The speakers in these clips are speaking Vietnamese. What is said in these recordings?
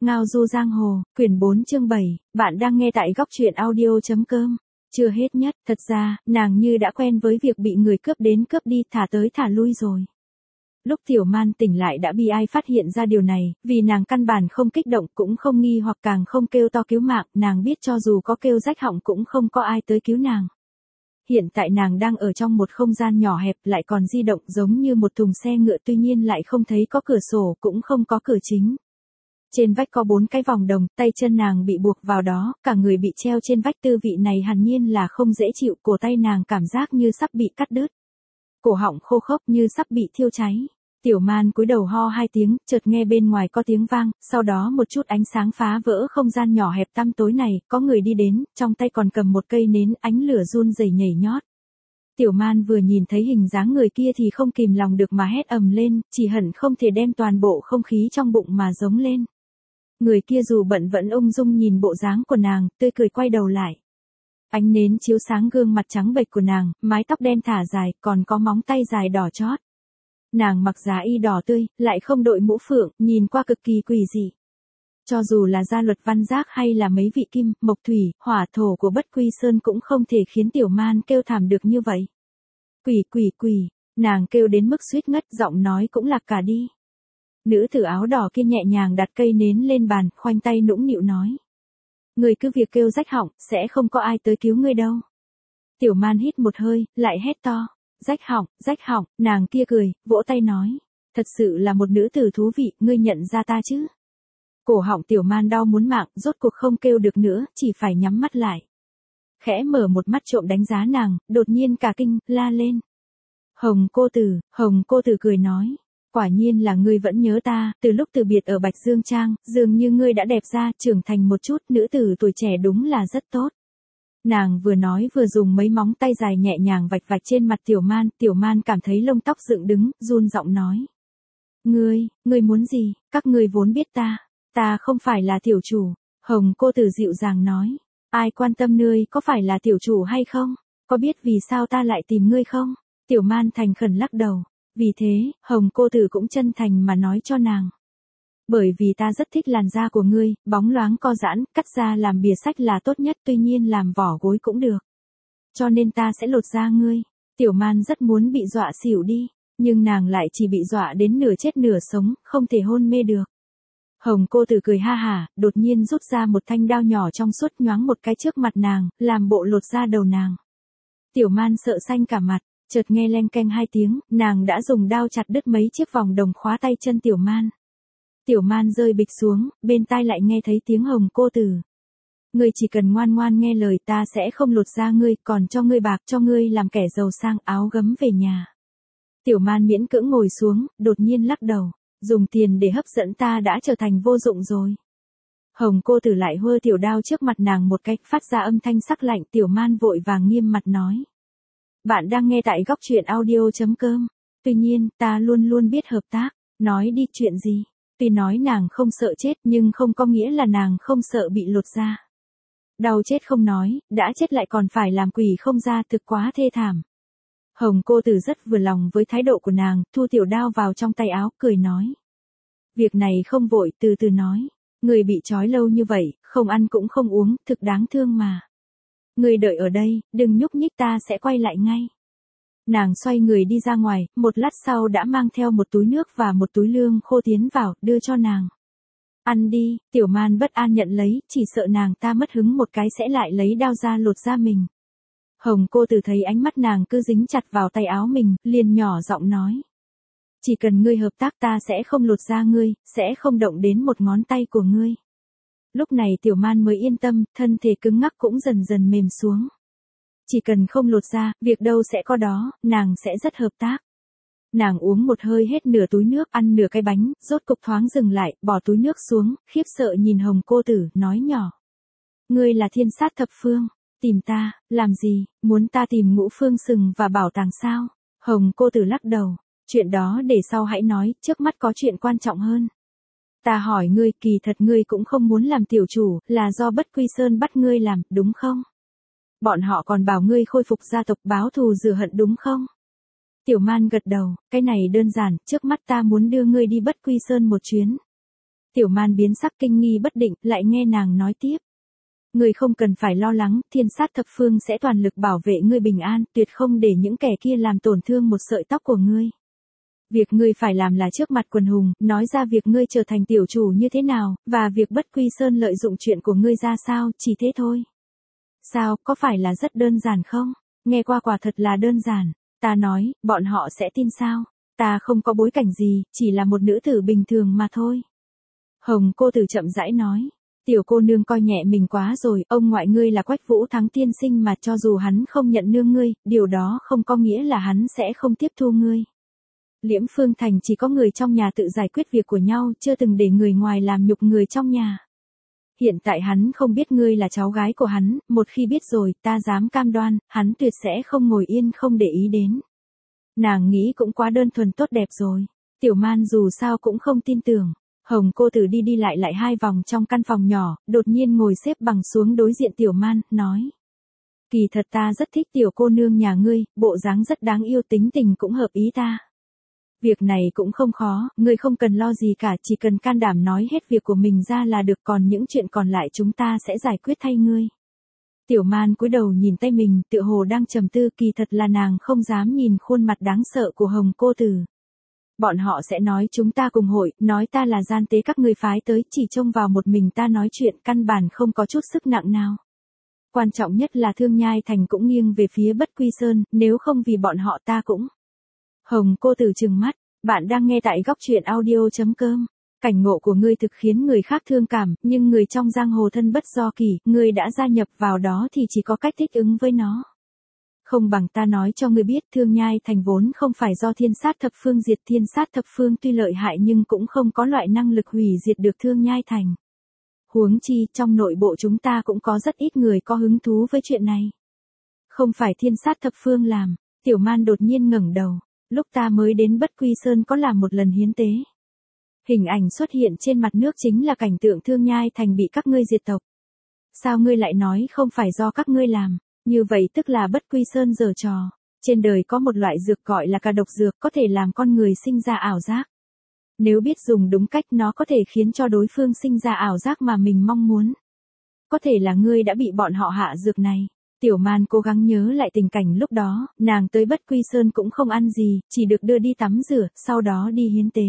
Ngao du giang hồ, quyển 4 chương 7, bạn đang nghe tại góc truyện audio.com. Chưa hết nhất, thật ra, nàng như đã quen với việc bị người cướp đến cướp đi thả tới thả lui rồi. Lúc Tiểu Man tỉnh lại đã bị ai phát hiện ra điều này, vì nàng căn bản không kích động cũng không nghi hoặc càng không kêu to cứu mạng, nàng biết cho dù có kêu rách họng cũng không có ai tới cứu nàng. Hiện tại nàng đang ở trong một không gian nhỏ hẹp lại còn di động giống như một thùng xe ngựa tuy nhiên lại không thấy có cửa sổ cũng không có cửa chính. Trên vách có 4 cái vòng đồng, tay chân nàng bị buộc vào đó, cả người bị treo trên vách tư vị này hẳn nhiên là không dễ chịu, cổ tay nàng cảm giác như sắp bị cắt đứt. Cổ họng khô khốc như sắp bị thiêu cháy. Tiểu Man cúi đầu ho 2 tiếng, chợt nghe bên ngoài có tiếng vang, sau đó một chút ánh sáng phá vỡ không gian nhỏ hẹp tăm tối này, có người đi đến, trong tay còn cầm một cây nến, ánh lửa run rẩy nhảy nhót. Tiểu Man vừa nhìn thấy hình dáng người kia thì không kìm lòng được mà hét ầm lên, chỉ hận không thể đem toàn bộ không khí trong bụng mà giống lên. Người kia dù bận vẫn ung dung nhìn bộ dáng của nàng, tươi cười quay đầu lại. Ánh nến chiếu sáng gương mặt trắng bệch của nàng, mái tóc đen thả dài, còn có móng tay dài đỏ chót. Nàng mặc giá y đỏ tươi, lại không đội mũ phượng, nhìn qua cực kỳ quỷ dị. Cho dù là gia luật văn giác hay là mấy vị kim, mộc thủy, hỏa thổ của Bất Quy Sơn cũng không thể khiến Tiểu Man kêu thảm được như vậy. Quỷ, nàng kêu đến mức suýt ngất, giọng nói cũng lạc cả đi. Nữ tử áo đỏ kia nhẹ nhàng đặt cây nến lên bàn, khoanh tay nũng nịu nói. Người cứ việc kêu rách họng, sẽ không có ai tới cứu ngươi đâu. Tiểu Man hít một hơi, lại hét to. Rách họng, nàng kia cười, vỗ tay nói. Thật sự là một nữ tử thú vị, ngươi nhận ra ta chứ? Cổ họng Tiểu Man đau muốn mạng, rốt cuộc không kêu được nữa, chỉ phải nhắm mắt lại. Khẽ mở một mắt trộm đánh giá nàng, đột nhiên cả kinh, la lên. Hồng cô tử cười nói. Quả nhiên là ngươi vẫn nhớ ta, từ lúc từ biệt ở Bạch Dương Trang, dường như ngươi đã đẹp ra, trưởng thành một chút, nữ tử tuổi trẻ đúng là rất tốt. Nàng vừa nói vừa dùng mấy móng tay dài nhẹ nhàng vạch trên mặt Tiểu Man cảm thấy lông tóc dựng đứng, run giọng nói. Ngươi muốn gì, các ngươi vốn biết ta không phải là tiểu chủ. Hồng cô tử dịu dàng nói. Ai quan tâm ngươi có phải là tiểu chủ hay không, có biết vì sao ta lại tìm ngươi không? Tiểu Man thành khẩn lắc đầu. Vì thế, Hồng cô tử cũng chân thành mà nói cho nàng. Bởi vì ta rất thích làn da của ngươi, bóng loáng co giãn, cắt ra làm bìa sách là tốt nhất, tuy nhiên làm vỏ gối cũng được. Cho nên ta sẽ lột da ngươi. Tiểu Man rất muốn bị dọa xỉu đi, nhưng nàng lại chỉ bị dọa đến nửa chết nửa sống, không thể hôn mê được. Hồng cô tử cười ha hả, đột nhiên rút ra một thanh đao nhỏ trong suốt nhoáng một cái trước mặt nàng, làm bộ lột da đầu nàng. Tiểu Man sợ xanh cả mặt. Chợt nghe leng keng 2 tiếng, nàng đã dùng đao chặt đứt mấy chiếc vòng đồng khóa tay chân Tiểu Man. Tiểu Man rơi bịch xuống, bên tai lại nghe thấy tiếng Hồng cô tử. Ngươi chỉ cần ngoan ngoan nghe lời, ta sẽ không lột da ngươi, còn cho ngươi bạc, cho ngươi làm kẻ giàu sang, áo gấm về nhà. Tiểu Man miễn cưỡng ngồi xuống, đột nhiên lắc đầu. Dùng tiền để hấp dẫn ta đã trở thành vô dụng rồi. Hồng cô tử lại hơ tiểu đao trước mặt nàng một cách, phát ra âm thanh sắc lạnh. Tiểu Man vội vàng nghiêm mặt nói. Bạn đang nghe tại góc truyện audio.com. Tuy nhiên, ta luôn biết hợp tác. Nói đi, chuyện gì? Tuy nói nàng không sợ chết nhưng không có nghĩa là nàng không sợ bị lột da. Đau chết không nói, đã chết lại còn phải làm quỷ không ra, thực quá thê thảm. Hồng cô tử rất vừa lòng với thái độ của nàng, thu tiểu đao vào trong tay áo, cười nói. Việc này không vội, từ từ nói. Người bị trói lâu như vậy, không ăn cũng không uống, thực đáng thương mà. Người đợi ở đây, đừng nhúc nhích, ta sẽ quay lại ngay. Nàng xoay người đi ra ngoài, một lát sau đã mang theo một túi nước và một túi lương khô tiến vào, đưa cho nàng. Ăn đi, Tiểu Man bất an nhận lấy, chỉ sợ nàng ta mất hứng một cái sẽ lại lấy đao ra lột da mình. Hồng cô tử thấy ánh mắt nàng cứ dính chặt vào tay áo mình, liền nhỏ giọng nói. Chỉ cần ngươi hợp tác ta sẽ không lột da ngươi, sẽ không động đến một ngón tay của ngươi. Lúc này Tiểu Man mới yên tâm, thân thể cứng ngắc cũng dần dần mềm xuống. Chỉ cần không lột da, việc đâu sẽ có đó, nàng sẽ rất hợp tác. Nàng uống một hơi hết nửa túi nước, ăn nửa cái bánh, rốt cục thoáng dừng lại, bỏ túi nước xuống, khiếp sợ nhìn Hồng cô tử, nói nhỏ. Ngươi là Thiên Sát Thập Phương, tìm ta, làm gì, muốn ta tìm Ngũ Phương Sừng và bảo tàng sao? Hồng cô tử lắc đầu, chuyện đó để sau hãy nói, trước mắt có chuyện quan trọng hơn. Ta hỏi ngươi, kỳ thật ngươi cũng không muốn làm tiểu chủ, là do Bất Quy Sơn bắt ngươi làm, đúng không? Bọn họ còn bảo ngươi khôi phục gia tộc, báo thù rửa hận đúng không? Tiểu Man gật đầu, cái này đơn giản, trước mắt ta muốn đưa ngươi đi Bất Quy Sơn một chuyến. Tiểu Man biến sắc kinh nghi bất định, lại nghe nàng nói tiếp. Ngươi không cần phải lo lắng, Thiên Sát Thập Phương sẽ toàn lực bảo vệ ngươi bình an, tuyệt không để những kẻ kia làm tổn thương một sợi tóc của ngươi. Việc ngươi phải làm là trước mặt quần hùng, nói ra việc ngươi trở thành tiểu chủ như thế nào, và việc Bất Quy Sơn lợi dụng chuyện của ngươi ra sao, chỉ thế thôi. Sao, có phải là rất đơn giản không? Nghe qua quả thật là đơn giản. Ta nói, bọn họ sẽ tin sao? Ta không có bối cảnh gì, chỉ là một nữ tử bình thường mà thôi. Hồng cô tử chậm rãi nói. Tiểu cô nương coi nhẹ mình quá rồi, ông ngoại ngươi là Quách Vũ Thắng tiên sinh mà, cho dù hắn không nhận nương ngươi, điều đó không có nghĩa là hắn sẽ không tiếp thu ngươi. Liễm Phương Thành chỉ có người trong nhà tự giải quyết việc của nhau, chưa từng để người ngoài làm nhục người trong nhà. Hiện tại hắn không biết ngươi là cháu gái của hắn, một khi biết rồi, ta dám cam đoan, hắn tuyệt sẽ không ngồi yên không để ý đến. Nàng nghĩ cũng quá đơn thuần tốt đẹp rồi. Tiểu Man dù sao cũng không tin tưởng. Hồng cô tử đi đi lại lại 2 vòng trong căn phòng nhỏ, đột nhiên ngồi xếp bằng xuống đối diện Tiểu Man, nói. Kỳ thật ta rất thích tiểu cô nương nhà ngươi, bộ dáng rất đáng yêu, tính tình cũng hợp ý ta. Việc này cũng không khó, ngươi không cần lo gì cả, chỉ cần can đảm nói hết việc của mình ra là được, còn những chuyện còn lại chúng ta sẽ giải quyết thay ngươi. Tiểu Man cúi đầu nhìn tay mình, tựa hồ đang trầm tư, kỳ thật là nàng không dám nhìn khuôn mặt đáng sợ của Hồng cô tử. Bọn họ sẽ nói chúng ta cùng hội, nói ta là gian tế các ngươi phái tới, chỉ trông vào một mình ta nói chuyện, căn bản không có chút sức nặng nào. Quan trọng nhất là Thương Nhai Thành cũng nghiêng về phía Bất Quy Sơn, nếu không vì bọn họ ta cũng. Hồng cô tử trừng mắt, bạn đang nghe tại góc truyện audio.com. Cảnh ngộ của ngươi thực khiến người khác thương cảm, nhưng người trong giang hồ thân bất do kỷ, ngươi đã gia nhập vào đó thì chỉ có cách thích ứng với nó. Không bằng ta nói cho ngươi biết, Thương Nhai Thành vốn không phải do Thiên Sát Thập Phương diệt, Thiên Sát Thập Phương tuy lợi hại nhưng cũng không có loại năng lực hủy diệt được Thương Nhai Thành. Huống chi, trong nội bộ chúng ta cũng có rất ít người có hứng thú với chuyện này. Không phải Thiên Sát Thập Phương làm. Tiểu Man đột nhiên ngẩng đầu. Lúc ta mới đến Bất Quy Sơn có làm một lần hiến tế. Hình ảnh xuất hiện trên mặt nước chính là cảnh tượng Thương Nhai Thành bị các ngươi diệt tộc. Sao ngươi lại nói không phải do các ngươi làm? Như vậy tức là Bất Quy Sơn giở trò. Trên đời có một loại dược gọi là cả độc dược, có thể làm con người sinh ra ảo giác. Nếu biết dùng đúng cách, nó có thể khiến cho đối phương sinh ra ảo giác mà mình mong muốn. Có thể là ngươi đã bị bọn họ hạ dược này. Tiểu Man cố gắng nhớ lại tình cảnh lúc đó, nàng tới Bất Quy Sơn cũng không ăn gì, chỉ được đưa đi tắm rửa, sau đó đi hiến tế.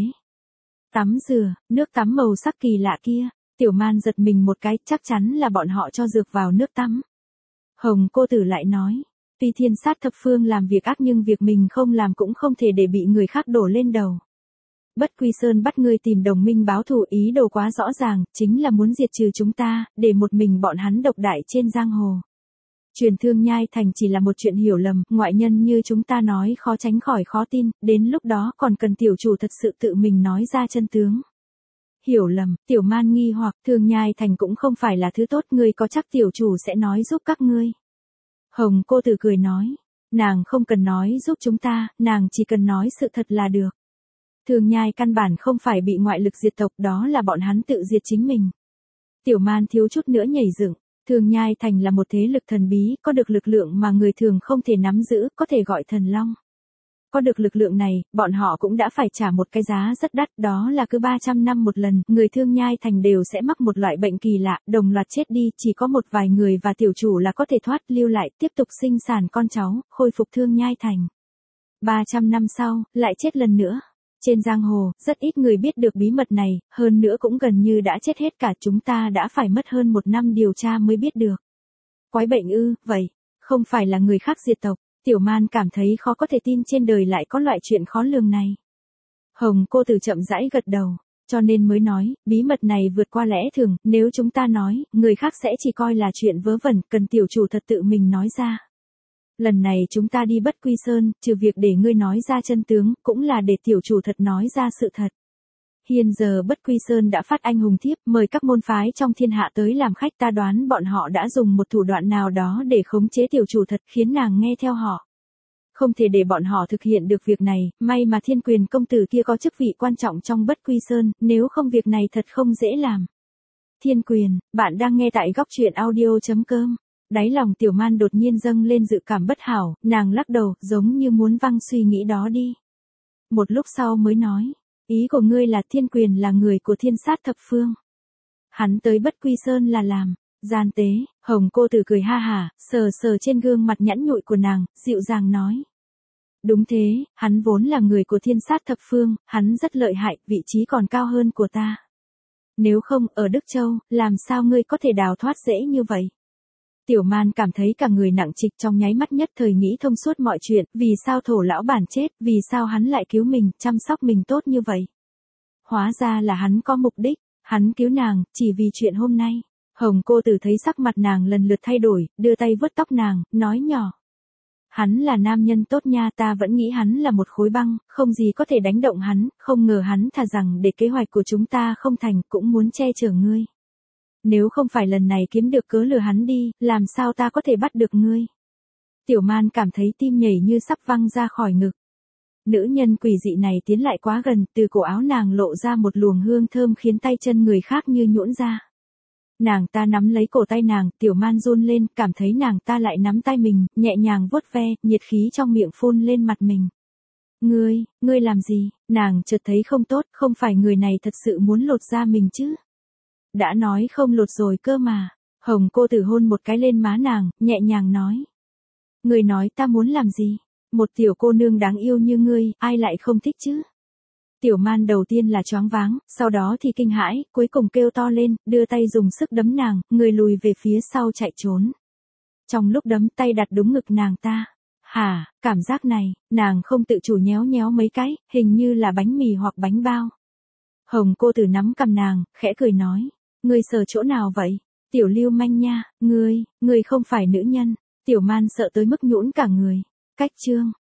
Tắm rửa, nước tắm màu sắc kỳ lạ kia. Tiểu Man giật mình một cái, chắc chắn là bọn họ cho dược vào nước tắm. Hồng cô tử lại nói, tuy Thiên Sát Thập Phương làm việc ác nhưng việc mình không làm cũng không thể để bị người khác đổ lên đầu. Bất Quy Sơn bắt ngươi tìm đồng minh báo thù, ý đồ quá rõ ràng, chính là muốn diệt trừ chúng ta, để một mình bọn hắn độc đại trên giang hồ. Truyền Thương Nhai Thành chỉ là một chuyện hiểu lầm, ngoại nhân như chúng ta nói khó tránh khỏi khó tin, đến lúc đó còn cần tiểu chủ thật sự tự mình nói ra chân tướng. Hiểu lầm, Tiểu Man nghi hoặc, Thương Nhai Thành cũng không phải là thứ tốt, ngươi có chắc tiểu chủ sẽ nói giúp các ngươi? Hồng cô tử cười nói, nàng không cần nói giúp chúng ta, nàng chỉ cần nói sự thật là được. Thương Nhai căn bản không phải bị ngoại lực diệt tộc, đó là bọn hắn tự diệt chính mình. Tiểu Man thiếu chút nữa nhảy dựng. Thương Nhai Thành là một thế lực thần bí, có được lực lượng mà người thường không thể nắm giữ, có thể gọi thần long. Có được lực lượng này, bọn họ cũng đã phải trả một cái giá rất đắt, đó là cứ 300 năm một lần, người Thương Nhai Thành đều sẽ mắc một loại bệnh kỳ lạ, đồng loạt chết đi, chỉ có một vài người và tiểu chủ là có thể thoát lưu lại, tiếp tục sinh sản con cháu, khôi phục Thương Nhai Thành. 300 năm sau, lại chết lần nữa. Trên giang hồ, rất ít người biết được bí mật này, hơn nữa cũng gần như đã chết hết cả, chúng ta đã phải mất hơn 1 năm điều tra mới biết được. Quái bệnh ư, vậy, không phải là người khác diệt tộc. Tiểu Man cảm thấy khó có thể tin trên đời lại có loại chuyện khó lường này. Hồng cô tử chậm rãi gật đầu, cho nên mới nói, bí mật này vượt qua lẽ thường, nếu chúng ta nói, người khác sẽ chỉ coi là chuyện vớ vẩn, cần tiểu chủ thật tự mình nói ra. Lần này chúng ta đi Bất Quy Sơn, trừ việc để ngươi nói ra chân tướng, cũng là để tiểu chủ thật nói ra sự thật. Hiện giờ Bất Quy Sơn đã phát anh hùng thiếp, mời các môn phái trong thiên hạ tới làm khách, ta đoán bọn họ đã dùng một thủ đoạn nào đó để khống chế tiểu chủ thật, khiến nàng nghe theo họ. Không thể để bọn họ thực hiện được việc này, may mà Thiên Quyền công tử kia có chức vị quan trọng trong Bất Quy Sơn, nếu không việc này thật không dễ làm. Thiên Quyền, bạn đang nghe tại góc truyện audio.com. Đáy lòng Tiểu Man đột nhiên dâng lên dự cảm bất hảo, nàng lắc đầu, giống như muốn văng suy nghĩ đó đi. Một lúc sau mới nói, Ý của ngươi là Thiên Quyền là người của Thiên Sát thập phương. Hắn tới Bất Quy Sơn là làm gian tế. Hồng cô tử cười ha hả, sờ sờ trên gương mặt nhẵn nhụi của nàng, dịu dàng nói. Đúng thế, hắn vốn là người của Thiên Sát thập phương, hắn rất lợi hại, vị trí còn cao hơn của ta. Nếu không, ở Đức Châu, làm sao ngươi có thể đào thoát dễ như vậy? Tiểu Man cảm thấy cả người nặng trịch, trong nháy mắt nhất thời nghĩ thông suốt mọi chuyện, vì sao Thổ lão bản chết, vì sao hắn lại cứu mình, chăm sóc mình tốt như vậy. Hóa ra là hắn có mục đích, hắn cứu nàng, chỉ vì chuyện hôm nay. Hồng cô tử thấy sắc mặt nàng lần lượt thay đổi, đưa tay vuốt tóc nàng, nói nhỏ. Hắn là nam nhân tốt nha, ta vẫn nghĩ hắn là một khối băng, không gì có thể đánh động hắn, không ngờ hắn thà rằng để kế hoạch của chúng ta không thành, cũng muốn che chở ngươi. Nếu không phải lần này kiếm được cớ lừa hắn đi, làm sao ta có thể bắt được ngươi? Tiểu Man cảm thấy tim nhảy như sắp văng ra khỏi ngực. Nữ nhân quỷ dị này tiến lại quá gần, từ cổ áo nàng lộ ra một luồng hương thơm khiến tay chân người khác như nhũn ra. Nàng ta nắm lấy cổ tay nàng, Tiểu Man run lên, cảm thấy nàng ta lại nắm tay mình, nhẹ nhàng vuốt ve, nhiệt khí trong miệng phun lên mặt mình. Ngươi làm gì? Nàng chợt thấy không tốt, không phải người này thật sự muốn lột da mình chứ? Đã nói không lột rồi cơ mà. Hồng cô tử hôn một cái lên má nàng, nhẹ nhàng nói. Ngươi nói ta muốn làm gì? Một tiểu cô nương đáng yêu như ngươi, ai lại không thích chứ? Tiểu Man đầu tiên là choáng váng, sau đó thì kinh hãi, cuối cùng kêu to lên, đưa tay dùng sức đấm nàng, người lùi về phía sau chạy trốn. Trong lúc đấm tay đặt đúng ngực nàng ta. Hả, cảm giác này, nàng không tự chủ nhéo nhéo mấy cái, hình như là bánh mì hoặc bánh bao. Hồng cô tử nắm cầm nàng, khẽ cười nói. Ngươi sờ chỗ nào vậy? Tiểu lưu manh nha, ngươi không phải nữ nhân. Tiểu Man sợ tới mức nhũn cả người. Cách chương.